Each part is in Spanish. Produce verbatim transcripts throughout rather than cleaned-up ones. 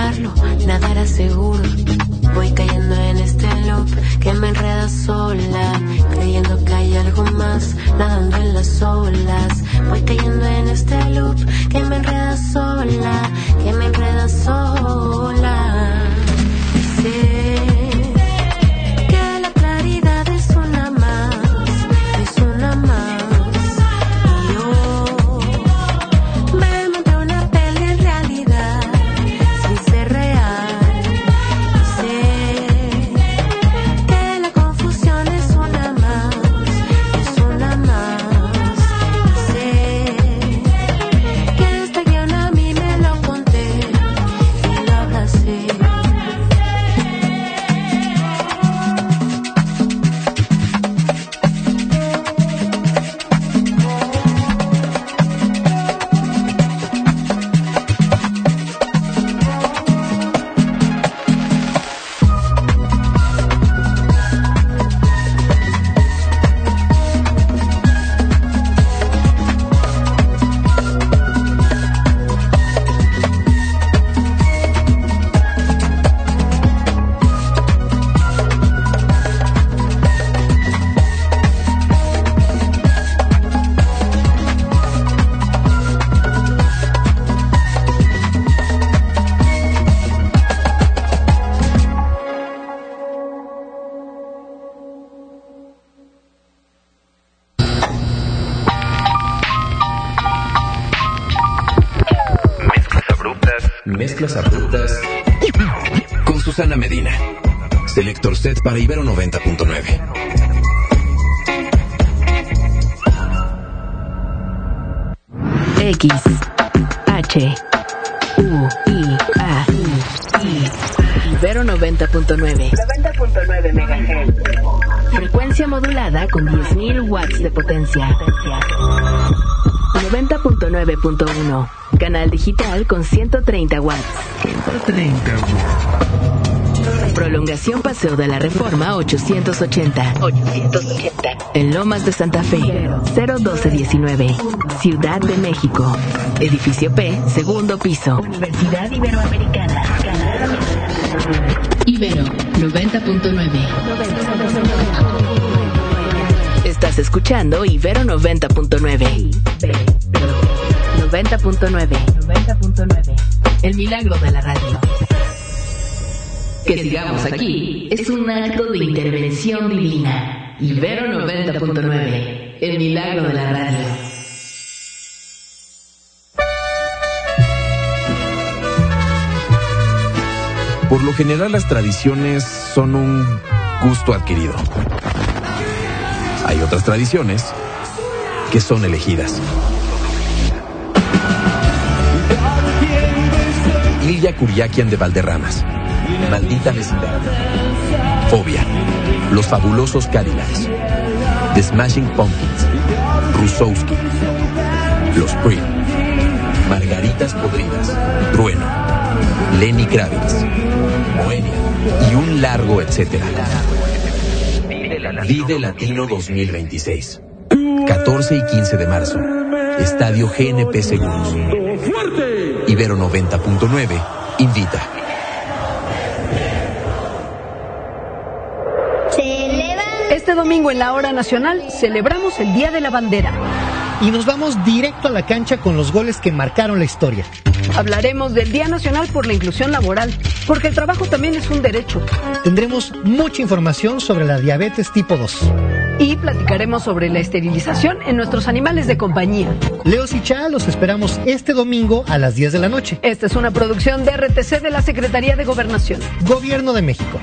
intentarlo, nada era seguro. Voy cayendo en este loop que me enreda sola, creyendo que hay algo más, nadando en las olas. Voy cayendo en este loop que me enreda sola, que me enreda sola. Sé que la claridad es una más, es una más. Y yo me monté una peli en realidad, sin ser real. Y sé que la confusión es una más, es una más. Y sé que este guión a mí me lo conté y lo abracé. Mezclas abruptas con Susana Medina. Selector set para Ibero noventa punto nueve. X H U I A I Ibero noventa punto nueve. noventa punto nueve megahertz. Frecuencia modulada con diez mil watts de potencia. noventa punto nueve punto uno. Canal digital con ciento treinta watts. ciento treinta watts. Prolongación Paseo de la Reforma ochocientos ochenta. ochocientos ochenta. En Lomas de Santa Fe. cero doce diecinueve. Ciudad de México. Edificio P, segundo piso. Universidad Iberoamericana. Ibero noventa punto nueve. Estás escuchando Ibero noventa punto nueve. noventa punto nueve. noventa punto nueve. El milagro de la radio. Que sigamos aquí es un acto de intervención divina. Ibero noventa punto nueve. El milagro de la radio. Por lo general, las tradiciones son un gusto adquirido. Hay otras tradiciones que son elegidas. Ilya Kuryakian de Valderramas. Maldita vecindad. Fobia. Los fabulosos Cadillacs. The Smashing Pumpkins. Rusowski. Los Prim. Margaritas podridas. Trueno. Lenny Kravitz. Moenia. Y un largo etcétera. Vive Latino dos mil veintiséis. catorce y quince de marzo. Estadio G N P Seguros. Ibero noventa punto nueve invita. Este domingo en la Hora Nacional celebramos el Día de la Bandera. Y nos vamos directo a la cancha con los goles que marcaron la historia. Hablaremos del Día Nacional por la Inclusión Laboral, porque el trabajo también es un derecho. Tendremos mucha información sobre la diabetes tipo dos. Y platicaremos sobre la esterilización en nuestros animales de compañía. Leo y Cha los esperamos este domingo a las diez de la noche. Esta es una producción de R T C de la Secretaría de Gobernación. Gobierno de México.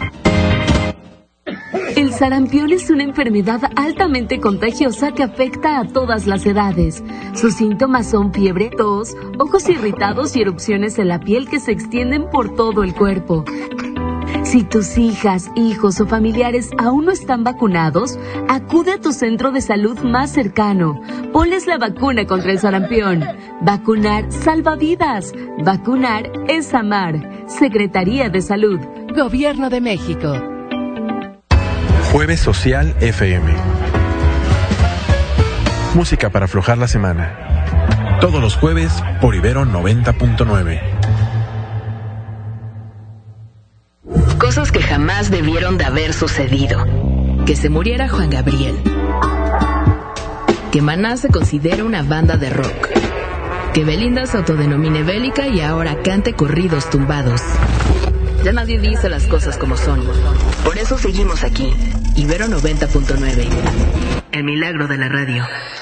El sarampión es una enfermedad altamente contagiosa que afecta a todas las edades. Sus síntomas son fiebre, tos, ojos irritados y erupciones en la piel que se extienden por todo el cuerpo. Si tus hijas, hijos o familiares aún no están vacunados, acude a tu centro de salud más cercano. Ponles la vacuna contra el sarampión. Vacunar salva vidas. Vacunar es amar. Secretaría de Salud. Gobierno de México. Jueves Social F M. Música para aflojar la semana. Todos los jueves por Ibero noventa punto nueve. Cosas que jamás debieron de haber sucedido. Que se muriera Juan Gabriel. Que Maná se considere una banda de rock. Que Belinda se autodenomine bélica y ahora cante corridos tumbados. Ya nadie dice las cosas como son. Por eso seguimos aquí. Ibero noventa punto nueve. El milagro de la radio.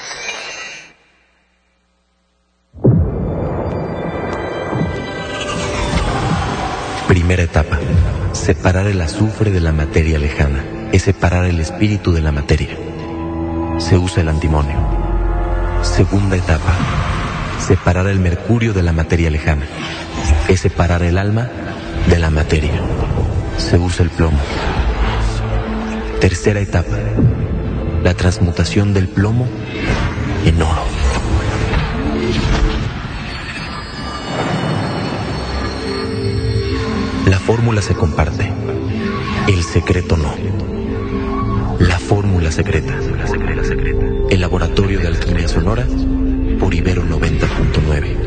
Primera etapa. Separar el azufre de la materia lejana. Es separar el espíritu de la materia. Se usa el antimonio. Segunda etapa. Separar el mercurio de la materia lejana. Es separar el alma de la materia. Se usa el plomo. Tercera etapa. La transmutación del plomo en oro. La fórmula se comparte. El secreto no. La fórmula secreta. El laboratorio de alquimia sonora por Ibero noventa punto nueve.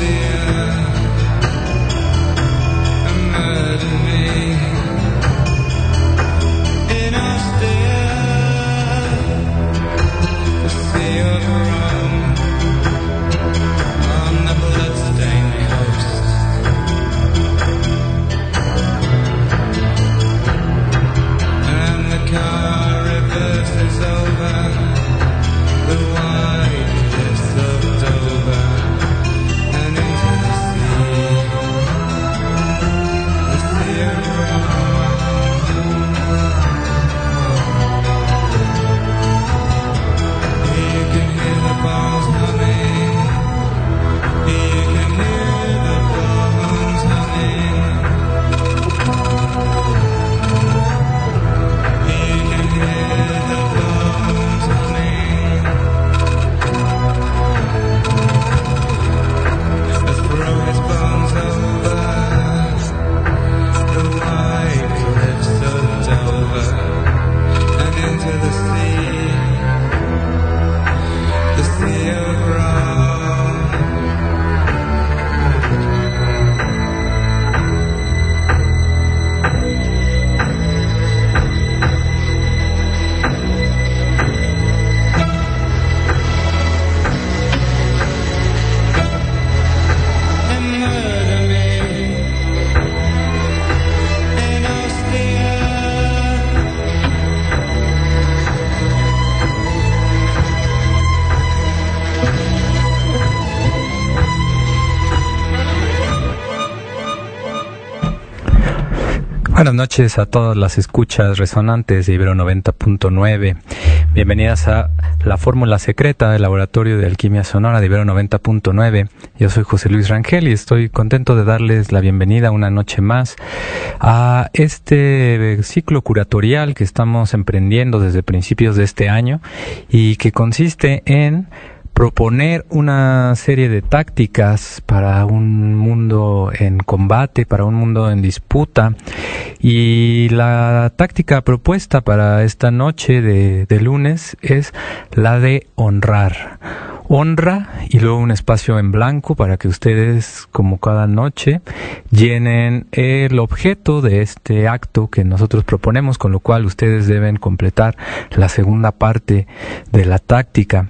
Buenas noches a todas las escuchas resonantes de Ibero noventa punto nueve. Bienvenidas a La Fórmula Secreta del Laboratorio de Alquimia Sonora de Ibero noventa punto nueve. Yo soy José Luis Rangel y estoy contento de darles la bienvenida una noche más a este ciclo curatorial que estamos emprendiendo desde principios de este año y que consiste en proponer una serie de tácticas para un mundo en combate, para un mundo en disputa. Y la táctica propuesta para esta noche de, de lunes es la de honrar. Honra y luego un espacio en blanco para que ustedes, como cada noche, llenen el objeto de este acto que nosotros proponemos, con lo cual ustedes deben completar la segunda parte de la táctica.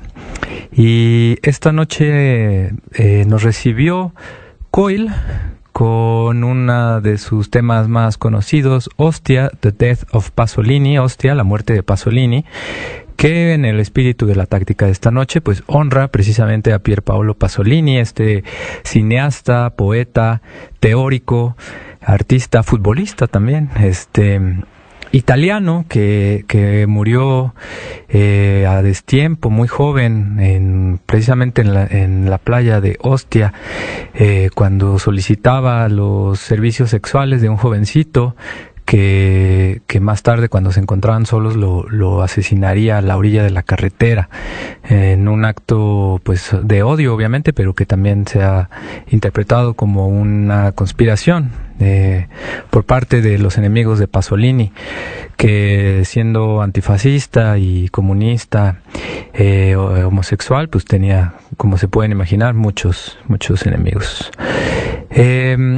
Y esta noche eh, nos recibió Coil con uno de sus temas más conocidos, Ostia, The Death of Pasolini, Ostia, la muerte de Pasolini, que en el espíritu de la táctica de esta noche, pues honra precisamente a Pier Paolo Pasolini, este cineasta, poeta, teórico, artista, futbolista también, este italiano que, que murió eh, a destiempo, muy joven, en, precisamente en la, en la playa de Ostia, eh, cuando solicitaba los servicios sexuales de un jovencito que, que más tarde, cuando se encontraban solos, lo, lo asesinaría a la orilla de la carretera, eh, en un acto pues de odio, obviamente, pero que también se ha interpretado como una conspiración eh, por parte de los enemigos de Pasolini, que siendo antifascista y comunista, eh, homosexual, pues tenía, como se pueden imaginar, muchos, muchos enemigos. Eh,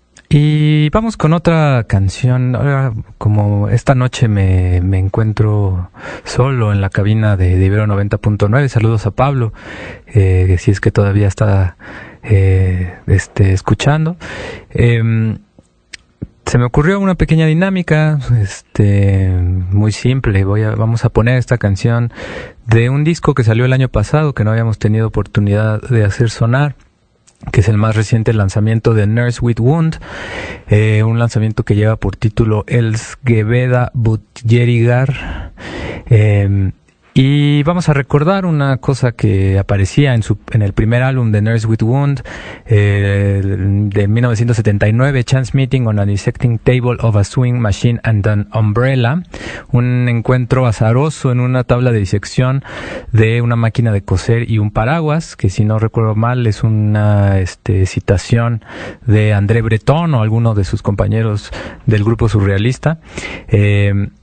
Y vamos con otra canción. Ahora, como esta noche me, me encuentro solo en la cabina de, de Ibero noventa punto nueve, saludos a Pablo, eh, si es que todavía está eh, este, escuchando. Eh, se me ocurrió una pequeña dinámica, este, muy simple. Voy a, vamos a poner esta canción de un disco que salió el año pasado, que no habíamos tenido oportunidad de hacer sonar, que es el más reciente lanzamiento de Nurse with Wound, eh, un lanzamiento que lleva por título Elsgeveda Budjerigar. Eh, y vamos a recordar una cosa que aparecía en, su, en el primer álbum de Nurse with Wound, eh, de mil novecientos setenta y nueve, Chance Meeting on a Dissecting Table of a Sewing Machine and an Umbrella, un encuentro azaroso en una tabla de disección de una máquina de coser y un paraguas, que si no recuerdo mal es una este, citación de André Breton o alguno de sus compañeros del grupo surrealista. Eh,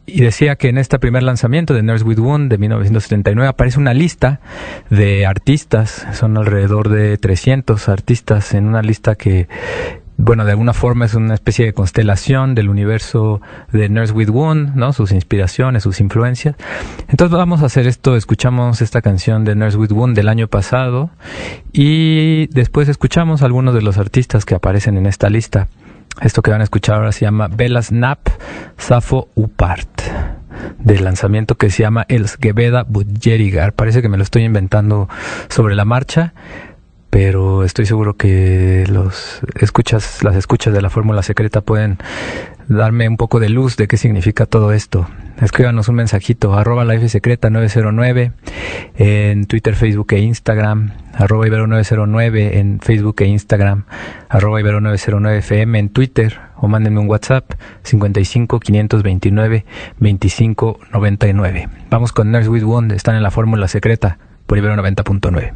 y decía que en este primer lanzamiento de Nurse with Wound de mil novecientos setenta y nueve aparece una lista de artistas, son alrededor de trescientos artistas en una lista que, bueno, de alguna forma es una especie de constelación del universo de Nurse with Wound, ¿no? Sus inspiraciones, sus influencias. Entonces vamos a hacer esto, escuchamos esta canción de Nurse with Wound del año pasado y después escuchamos algunos de los artistas que aparecen en esta lista. Esto que van a escuchar ahora se llama Bela Snap, Safo Upart, del lanzamiento que se llama Els Gebeda Budjerigar. Parece que me lo estoy inventando sobre la marcha, pero estoy seguro que los escuchas, las escuchas de la Fórmula Secreta pueden darme un poco de luz de qué significa todo esto. Escríbanos un mensajito, arroba la F secreta nueve cero nueve en Twitter, Facebook e Instagram, arroba Ibero nueve cero nueve en Facebook e Instagram, arroba Ibero nueve cero nueve F M en Twitter, o mándenme un WhatsApp cincuenta y cinco, quinientos veintinueve, veinticinco noventa y nueve. Vamos con Nurse with Wound, están en la Fórmula Secreta por Ibero noventa punto nueve.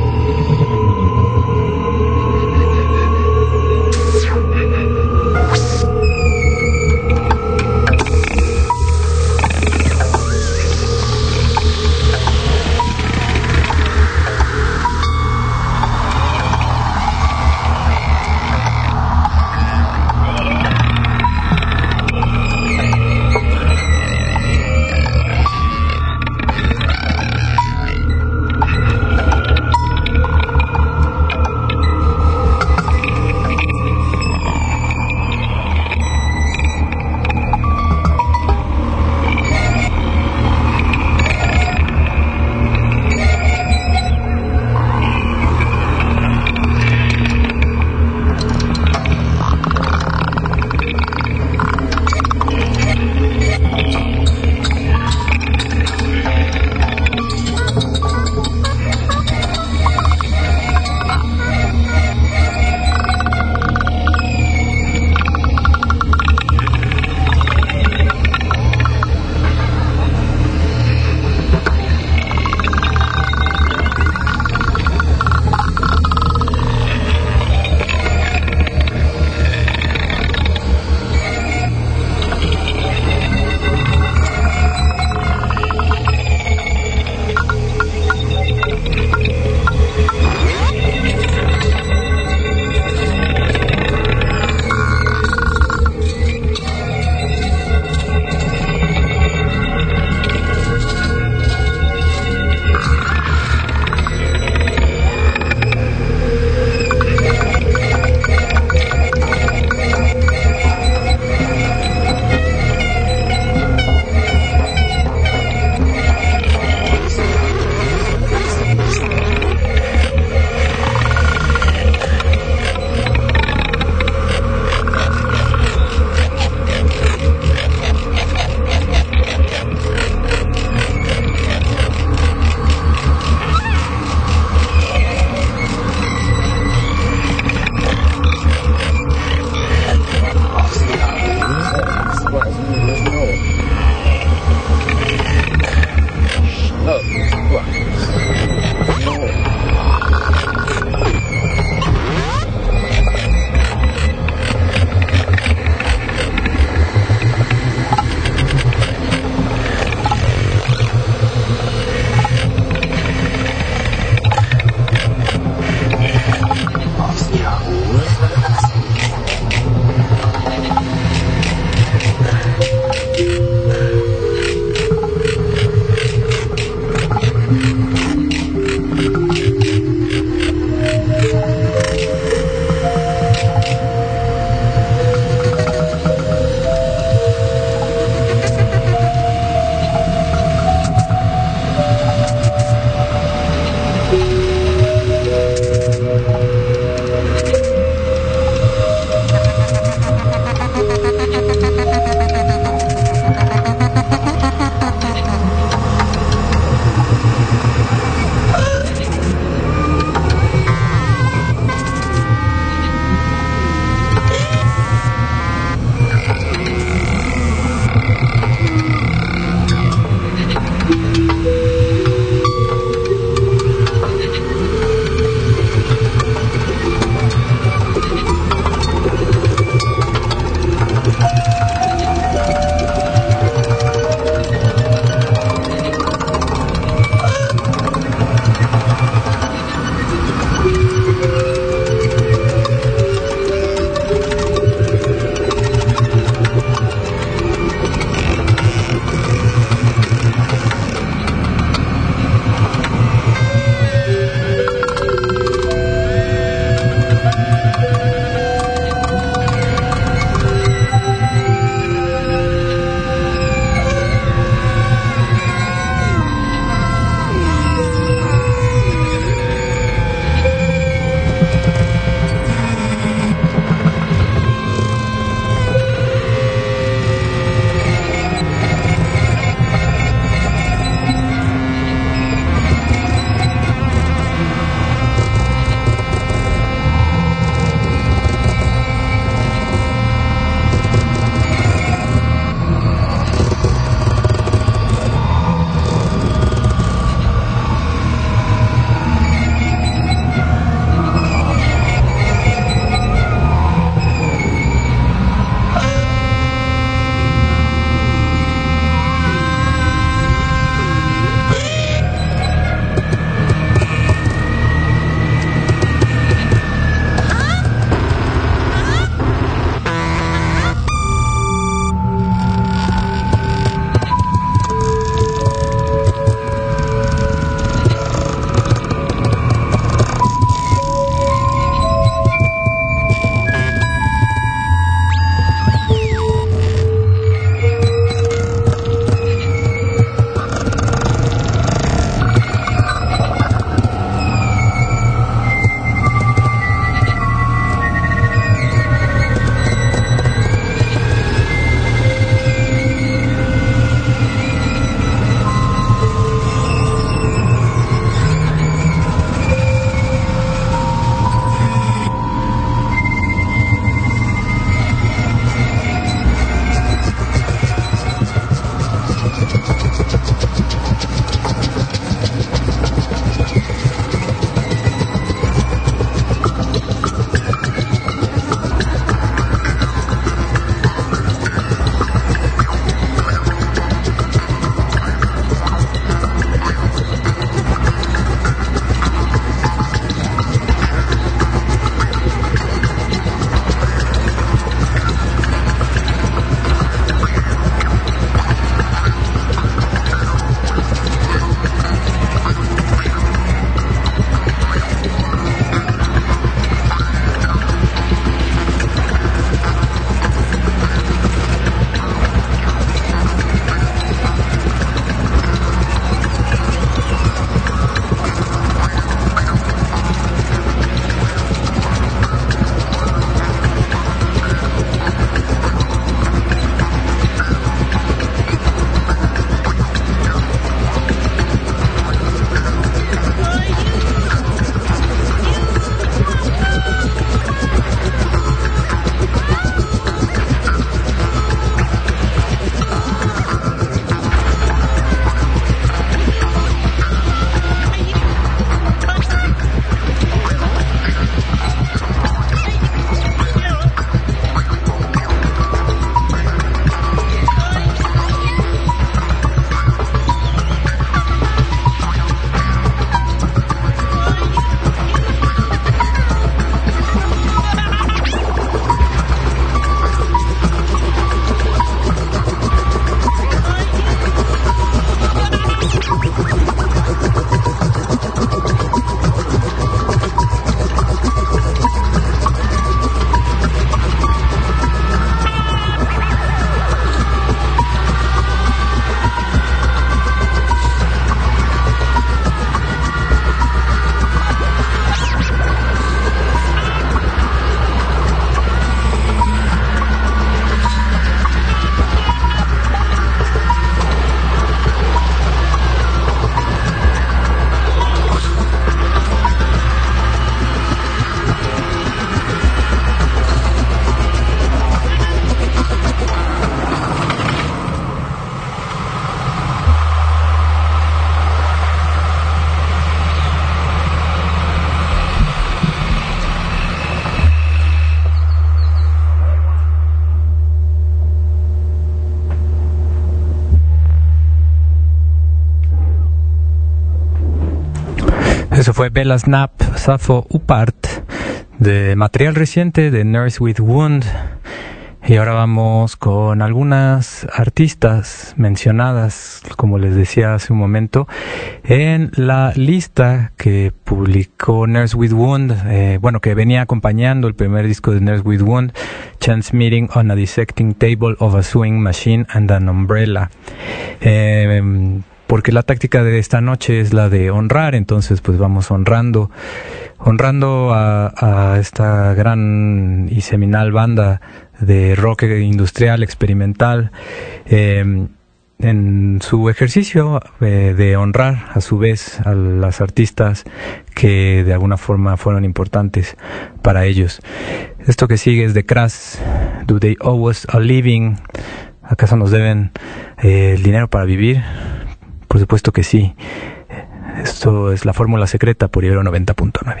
fue Bella Snap, Sappho Upart, de material reciente de Nurse with Wound. Y ahora vamos con algunas artistas mencionadas, como les decía hace un momento, en la lista que publicó Nurse with Wound, eh, bueno, que venía acompañando el primer disco de Nurse with Wound, Chance Meeting on a Dissecting Table of a Sewing Machine and an Umbrella. Eh, porque la táctica de esta noche es la de honrar, entonces pues vamos honrando, honrando a, a esta gran y seminal banda de rock industrial experimental, eh, en su ejercicio eh, de honrar a su vez a las artistas que de alguna forma fueron importantes para ellos. Esto que sigue es de Crass, Do They Owe Us a Living? ¿Acaso nos deben eh, el dinero para vivir? Por supuesto que sí. Esto es La Fórmula Secreta por Ibero noventa punto nueve.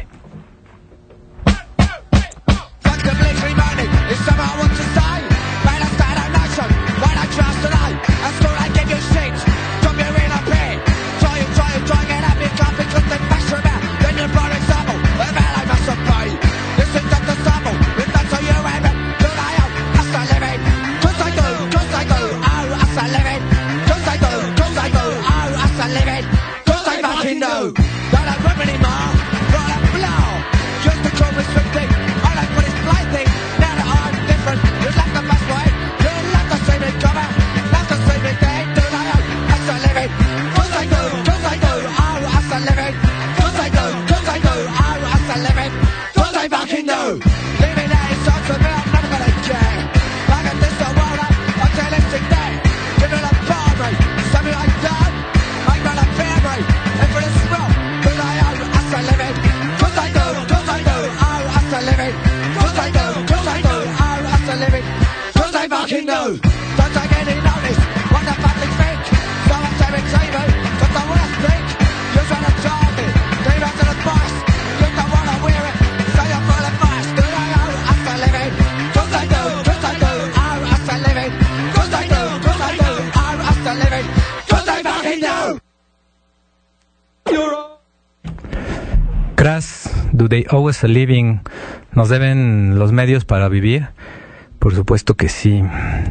Do They Owe Us a Living? ¿Nos deben los medios para vivir? Por supuesto que sí.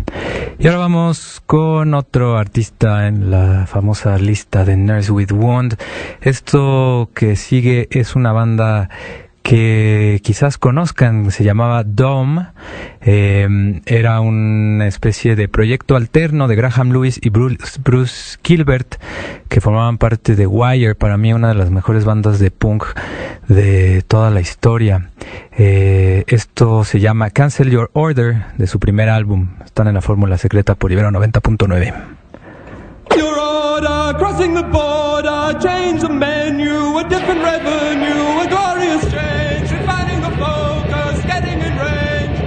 Y ahora vamos con otro artista en la famosa lista de Nurse with Wound. Esto que sigue es una banda que quizás conozcan, se llamaba Dome. Eh, era una especie de proyecto alterno de Graham Lewis y Bruce, Bruce Gilbert, que formaban parte de Wire, para mí una de las mejores bandas de punk de toda la historia. Eh, esto se llama Cancel Your Order, de su primer álbum. Están en La Fórmula Secreta por Ibero noventa punto nueve. Your order, crossing the border, change the menu, a different revenue, a glorious change, refining the focus, getting in range.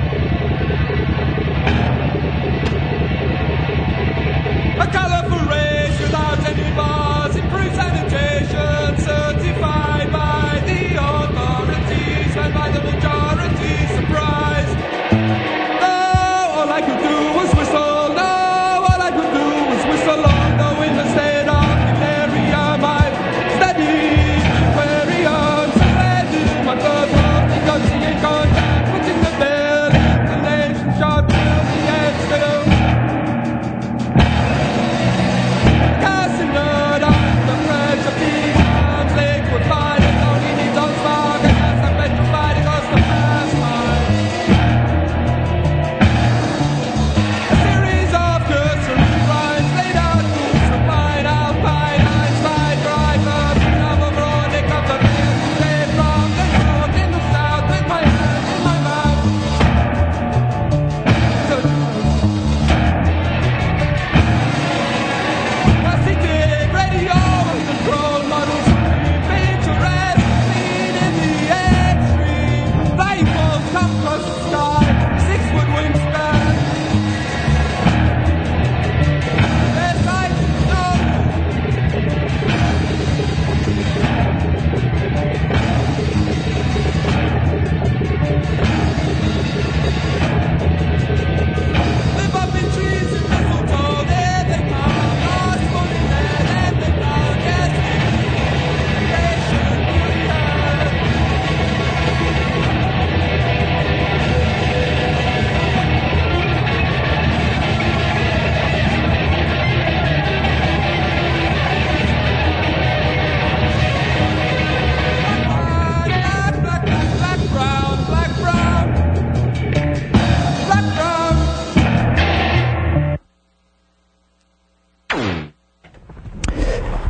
A colorful race without any bars, improved sanitation, certified by the authorities, and by the majority, surprised. No, all I could do was whistle, no, all I could do was whistle on. Instead of delirium, I'm steady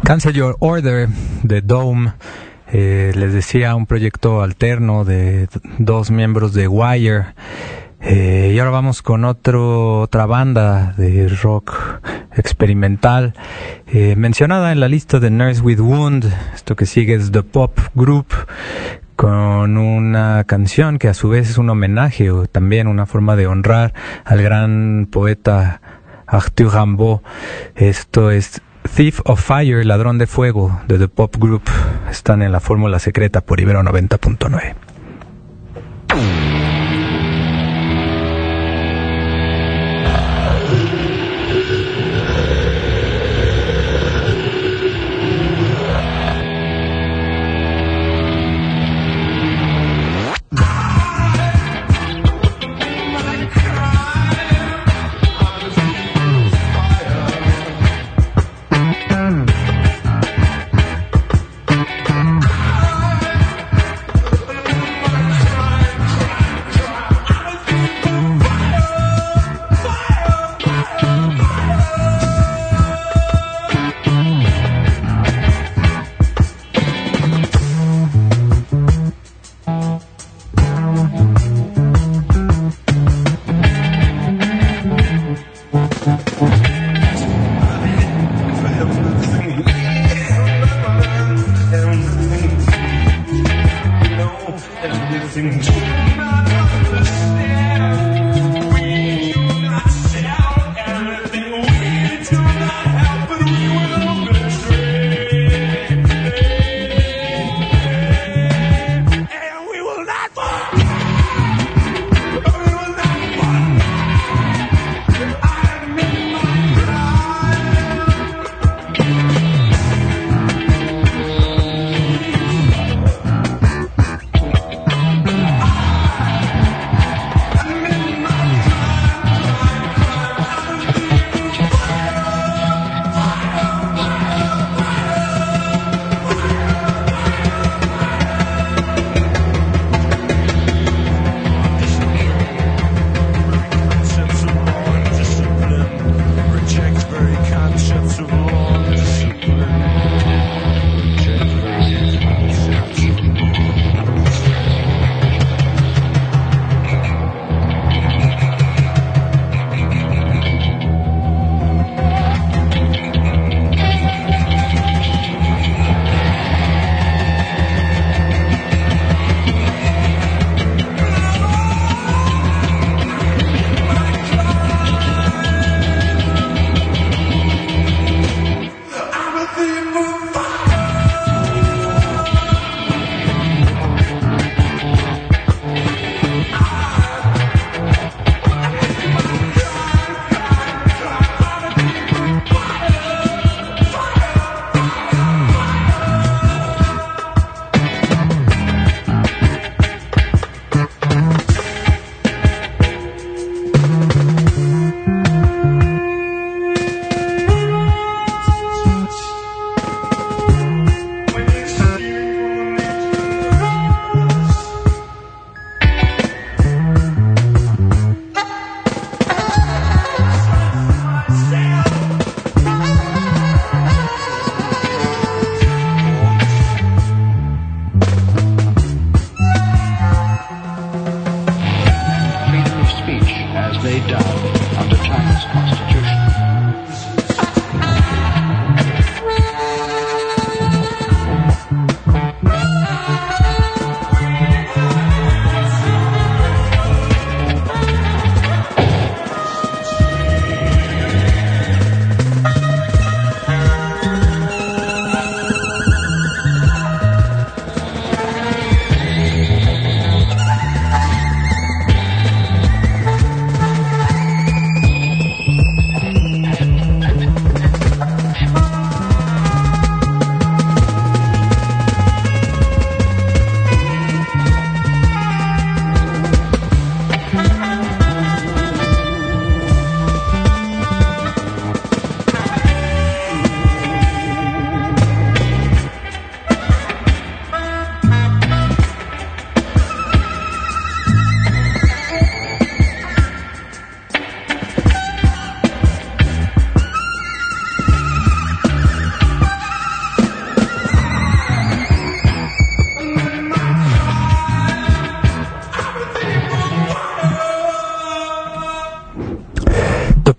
Cancel Your Order de Dome. Eh, les decía, un proyecto alterno de dos miembros de Wire. Eh, y ahora vamos con otro, otra banda de rock experimental eh, mencionada en la lista de Nurse with Wound. Esto que sigue es The Pop Group, con una canción que a su vez es un homenaje o también una forma de honrar al gran poeta Arthur Rimbaud. Esto es Thief of Fire, Ladrón de Fuego, de The Pop Group. Están en la fórmula secreta por Ibero noventa punto nueve.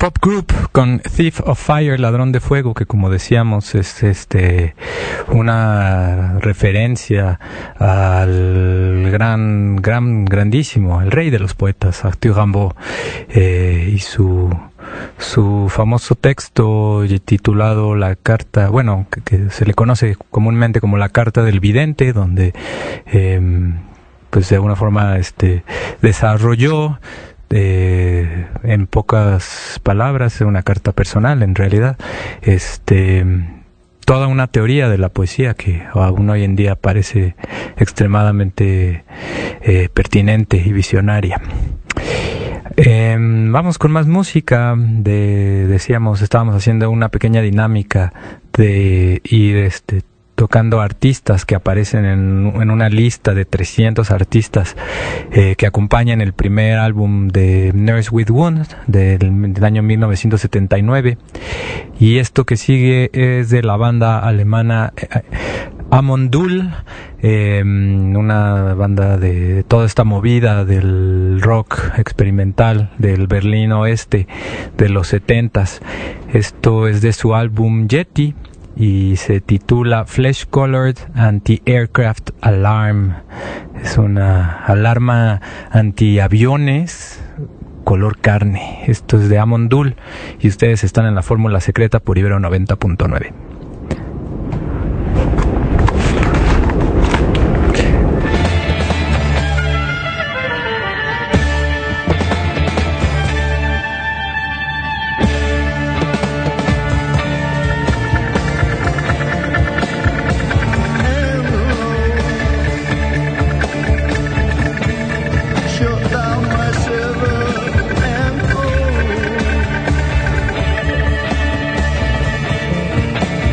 Pop Group con Thief of Fire, Ladrón de Fuego, que como decíamos es este una referencia al gran, gran, grandísimo, el rey de los poetas, Arthur Rimbaud, eh, y su su famoso texto titulado La Carta, bueno, que, que se le conoce comúnmente como la Carta del Vidente, donde eh, pues de alguna forma este desarrolló Eh, en pocas palabras, una carta personal en realidad, este toda una teoría de la poesía que aún hoy en día parece extremadamente eh, pertinente y visionaria. Eh, vamos con más música. De, decíamos, estábamos haciendo una pequeña dinámica de ir este tocando artistas que aparecen en, en una lista de trescientos artistas eh, que acompañan el primer álbum de Nurse with Wounds del, del año mil novecientos setenta y nueve, y esto que sigue es de la banda alemana eh, Amondul, eh, una banda de toda esta movida del rock experimental del Berlín Oeste de los setentas. Esto es de su álbum Yeti y se titula Flesh Colored Anti-Aircraft Alarm. Es una alarma antiaviones color carne. Esto es de Amondul y ustedes están en la Fórmula Secreta por Ibero noventa punto nueve. Shut down my silver and gold.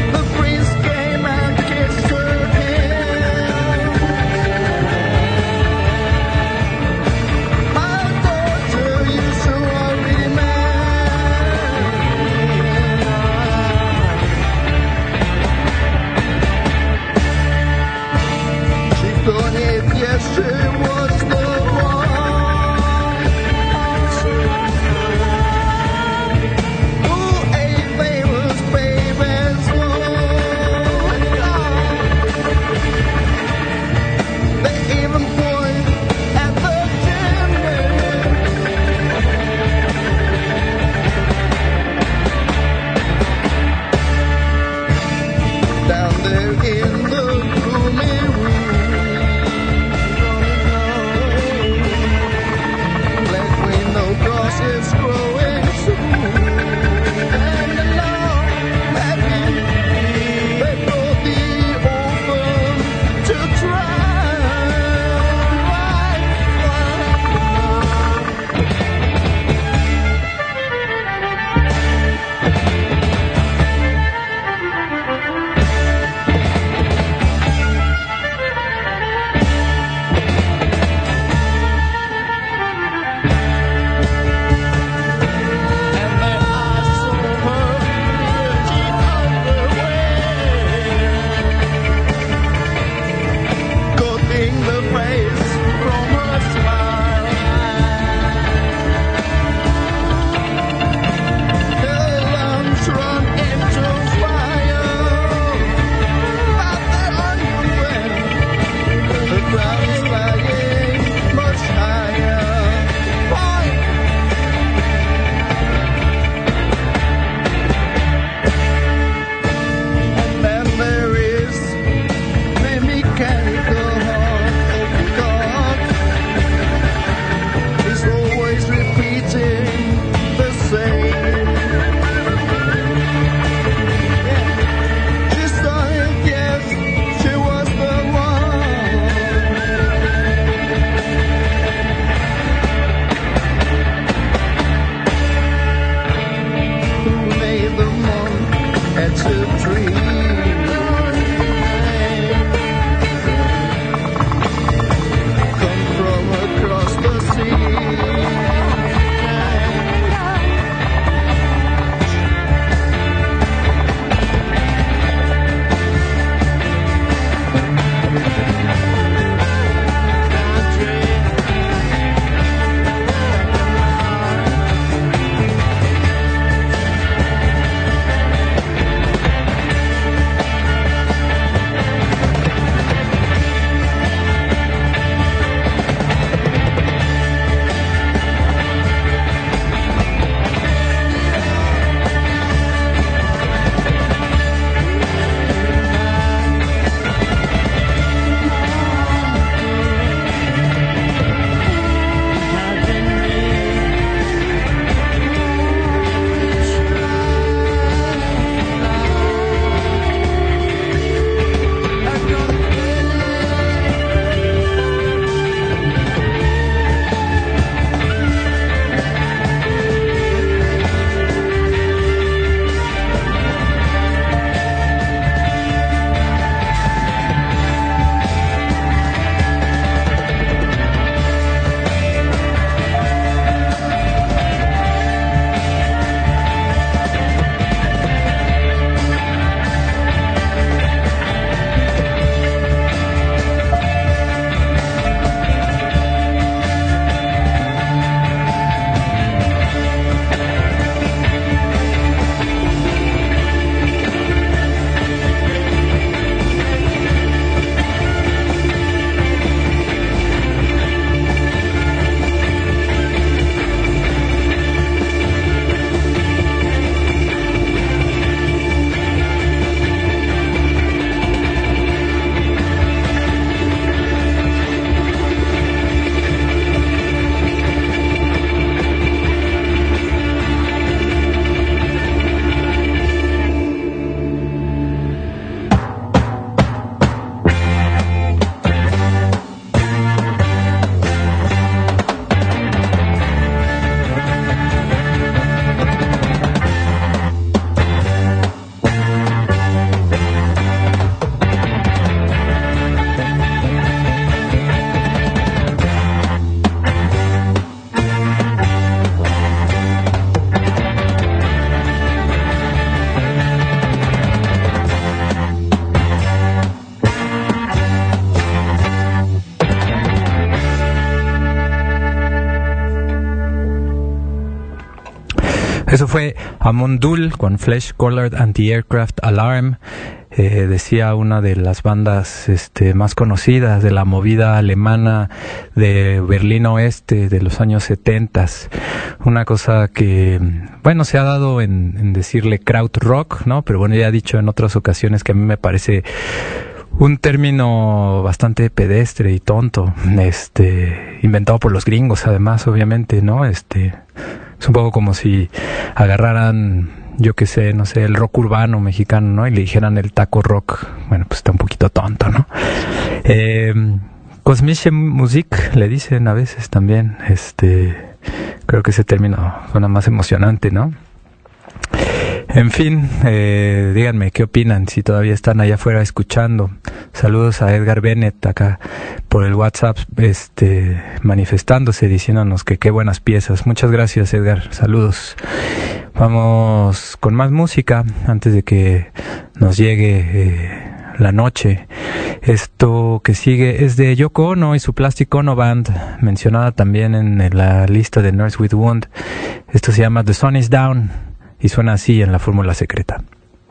Eso fue Amondul con Flesh Colored Anti-Aircraft Alarm. Eh, decía una de las bandas este, más conocidas de la movida alemana de Berlín Oeste de los años setentas. Una cosa que, bueno, se ha dado en, en decirle krautrock, ¿no? Pero bueno, ya he dicho en otras ocasiones que a mí me parece un término bastante pedestre y tonto, este, inventado por los gringos, además, obviamente, ¿no? Este, es un poco como si agarraran, yo qué sé, no sé, el rock urbano mexicano, ¿no? Y le dijeran el taco rock. Bueno, pues está un poquito tonto, ¿no? Eh, Kosmische Musik le dicen a veces también, este, creo que ese término suena más emocionante, ¿no? En fin, eh, díganme qué opinan, si todavía están allá afuera escuchando. Saludos a Edgar Bennett acá por el WhatsApp, este, manifestándose, diciéndonos que qué buenas piezas. Muchas gracias, Edgar, saludos. Vamos con más música antes de que nos llegue eh, la noche. Esto que sigue es de Yoko Ono y su Plastic Ono Band, mencionada también en la lista de Nurse with Wound. Esto se llama The Sun is Down y suena así en la fórmula secreta.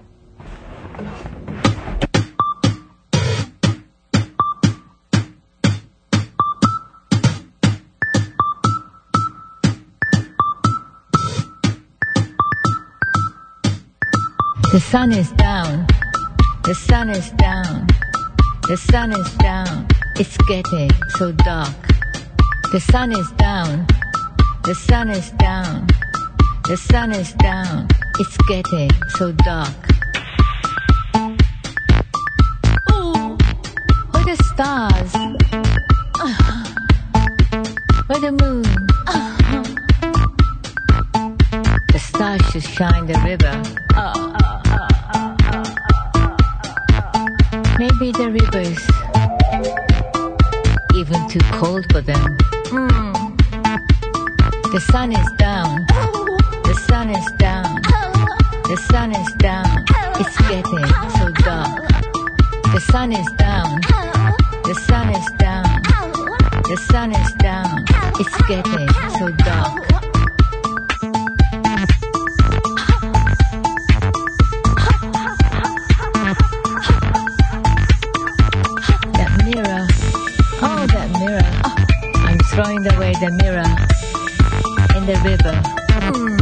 The sun is down, the sun is down, the sun is down, it's getting so dark. The sun is down, the sun is down, the sun is down, it's getting so dark. Ooh, where the stars, uh, where the moon, uh, the stars should shine the river. Uh, Maybe the river's even too cold for them. Mm. The sun is down, the sun is down, the sun is down, it's getting so dark. The sun is down, the sun is down, the sun is down, it's getting so dark. Throwing away the mirror in the river. Mm.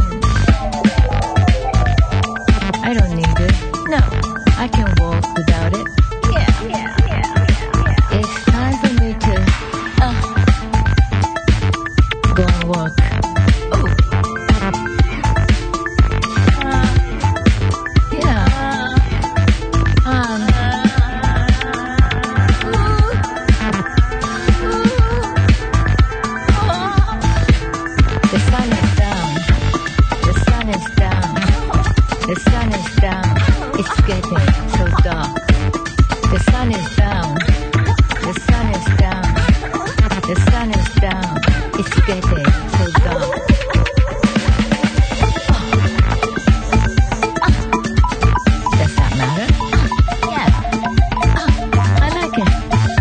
I don't need it. No, I can walk without it. Yeah, yeah, yeah, yeah. It's time for me to uh, go and walk. Oh. Uh, yeah. Um. The sun is down, the sun is down, the sun is down, it's getting so dark. The sun is down, the sun is down, the sun is down, it's getting so dark. Does that matter? Yeah, I like it.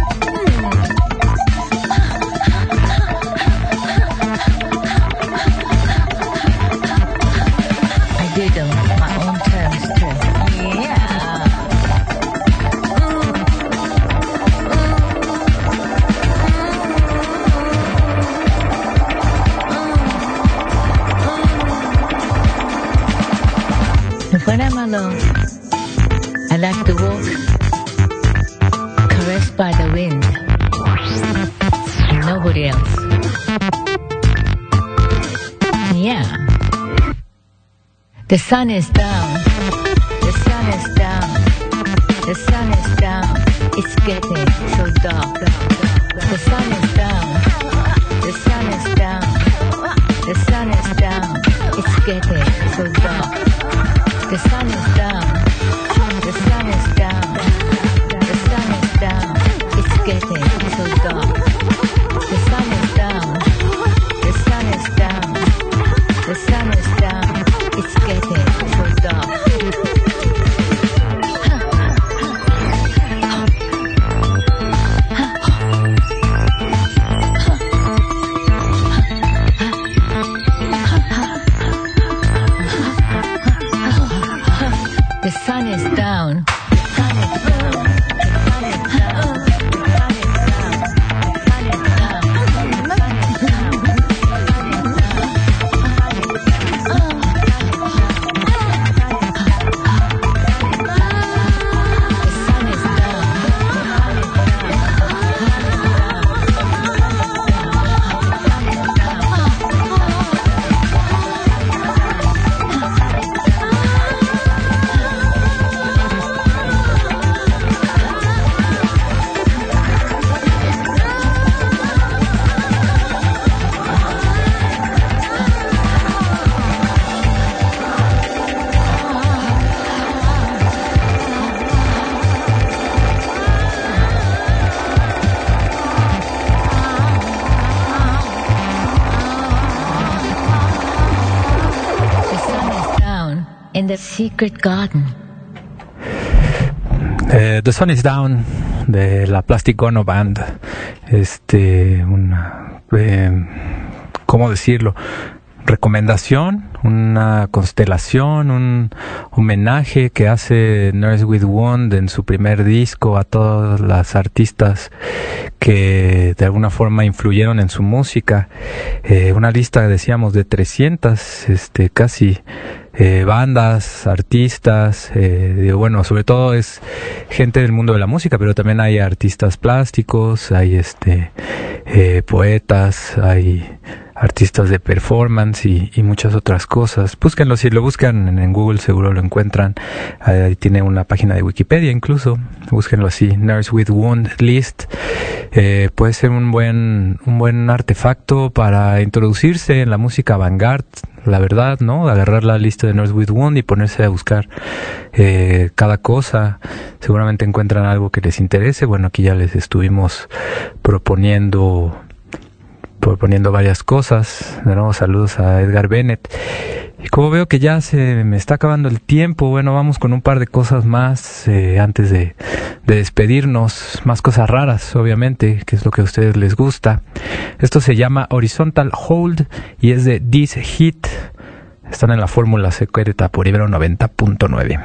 Did on my own terms too. Yeah. And when I'm alone, I like to walk, caressed by the wind, and nobody else. Yeah. The sun is down, the sun is down, the sun is down, it's getting so dark. The sun is down, the sun is down, the sun is down, it's getting so dark. The sun is down, the sun is down, the sun is down, it's getting so dark. The sun is down, the sun is down, the sun is down, it's getting so dark. in the secret garden. Eh, The Sun is Down de la Plastic Ono Band. Este, una, eh, ¿cómo decirlo? Recomendación, una constelación, un homenaje que hace Nurse with Wound en su primer disco a todas las artistas que de alguna forma influyeron en su música. Eh, una lista, decíamos, de trescientas, este, casi eh, bandas, artistas, eh, digo, bueno, sobre todo es gente del mundo de la música, pero también hay artistas plásticos, hay este eh, poetas, hay artistas de performance y, y muchas otras cosas. Búsquenlo, si lo buscan en, en Google seguro lo encuentran. Ahí tiene una página de Wikipedia incluso. Búsquenlo así, Nurse with Wound List. Eh, puede ser un buen un buen artefacto para introducirse en la música avant-garde, la verdad, ¿no? Agarrar la lista de Nurse with Wound y ponerse a buscar eh, cada cosa. Seguramente encuentran algo que les interese. Bueno, aquí ya les estuvimos proponiendo proponiendo varias cosas. De nuevo, saludos a Edgar Bennett. Y como veo que ya se me está acabando el tiempo, bueno, vamos con un par de cosas más eh, antes de, de despedirnos. Más cosas raras, obviamente, que es lo que a ustedes les gusta. Esto se llama Horizontal Hold y es de This Hit. Están en la fórmula secreta por Ibero noventa punto nueve.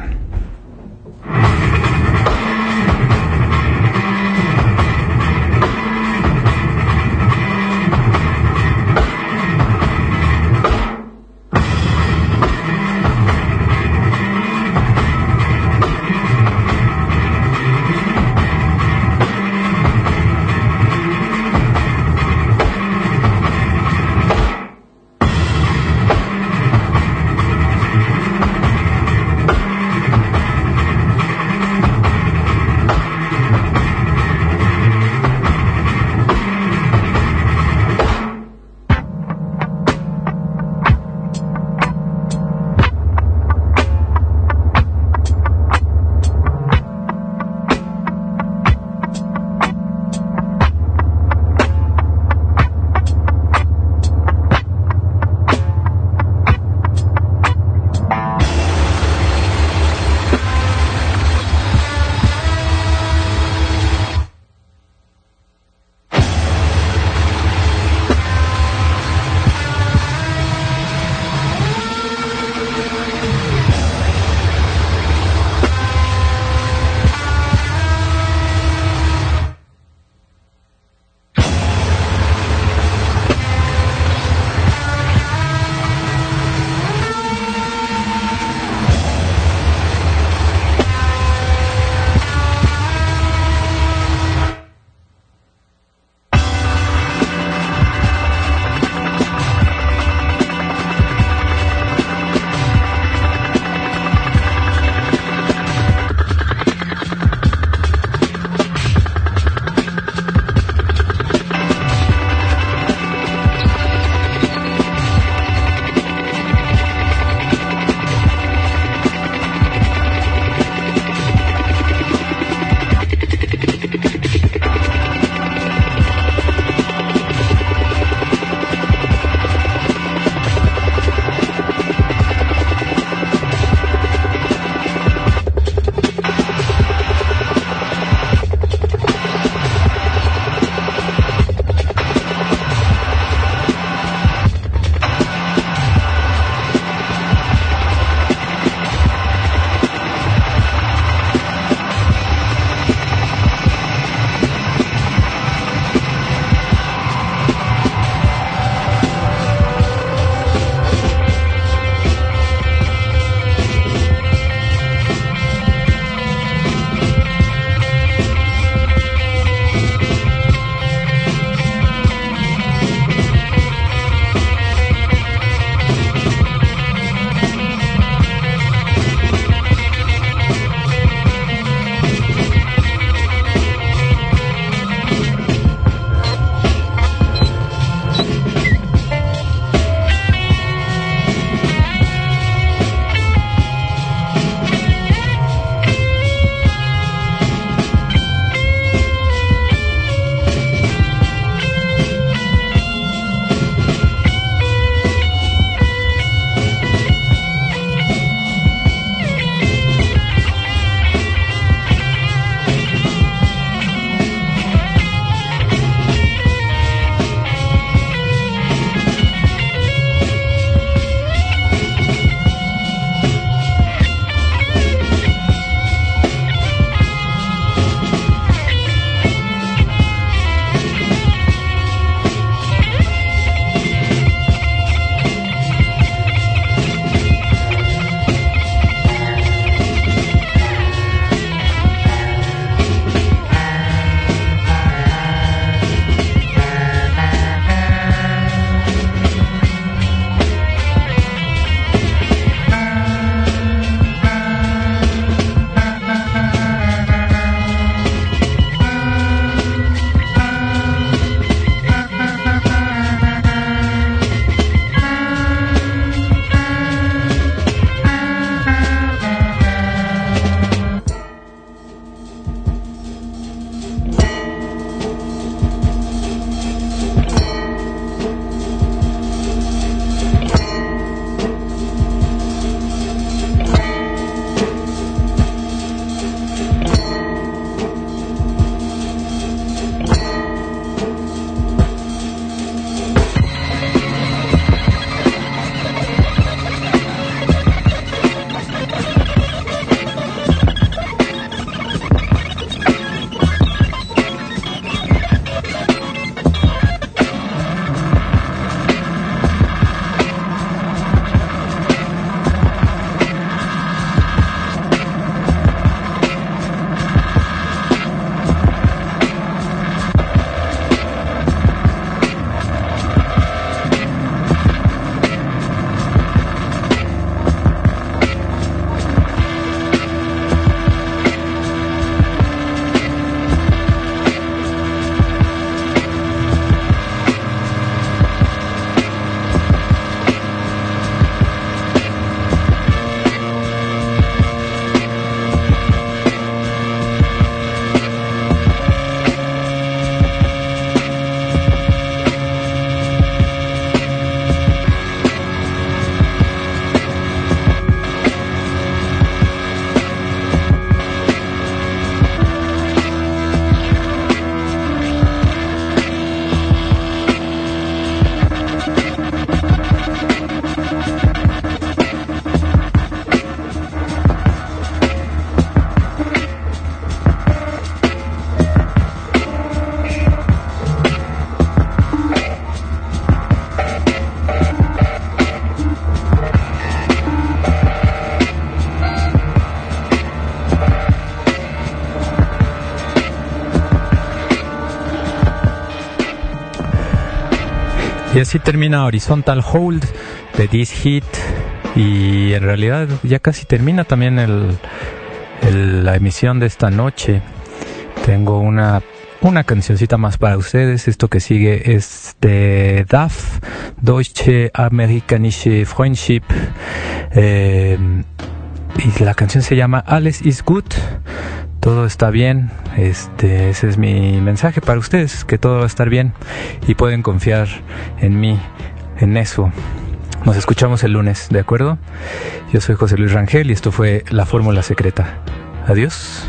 Y así termina Horizontal Hold de This Hit. Y en realidad ya casi termina también el, el, la emisión de esta noche. Tengo una, una cancioncita más para ustedes. Esto que sigue es de D A F, Deutsche Amerikanische Freundschaft. Eh, y la canción se llama Alles ist gut. Todo está bien. Este, ese es mi mensaje para ustedes, que todo va a estar bien y pueden confiar en mí, en eso. Nos escuchamos el lunes, ¿de acuerdo? Yo soy José Luis Rangel y esto fue La Fórmula Secreta. Adiós.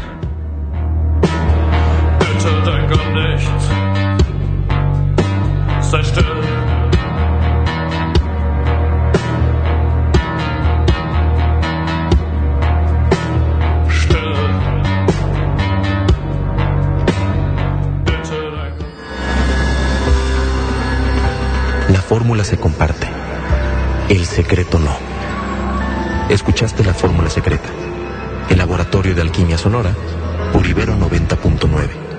La fórmula se comparte, el secreto no. Escuchaste La Fórmula Secreta, el laboratorio de alquimia sonora por Ibero noventa punto nueve.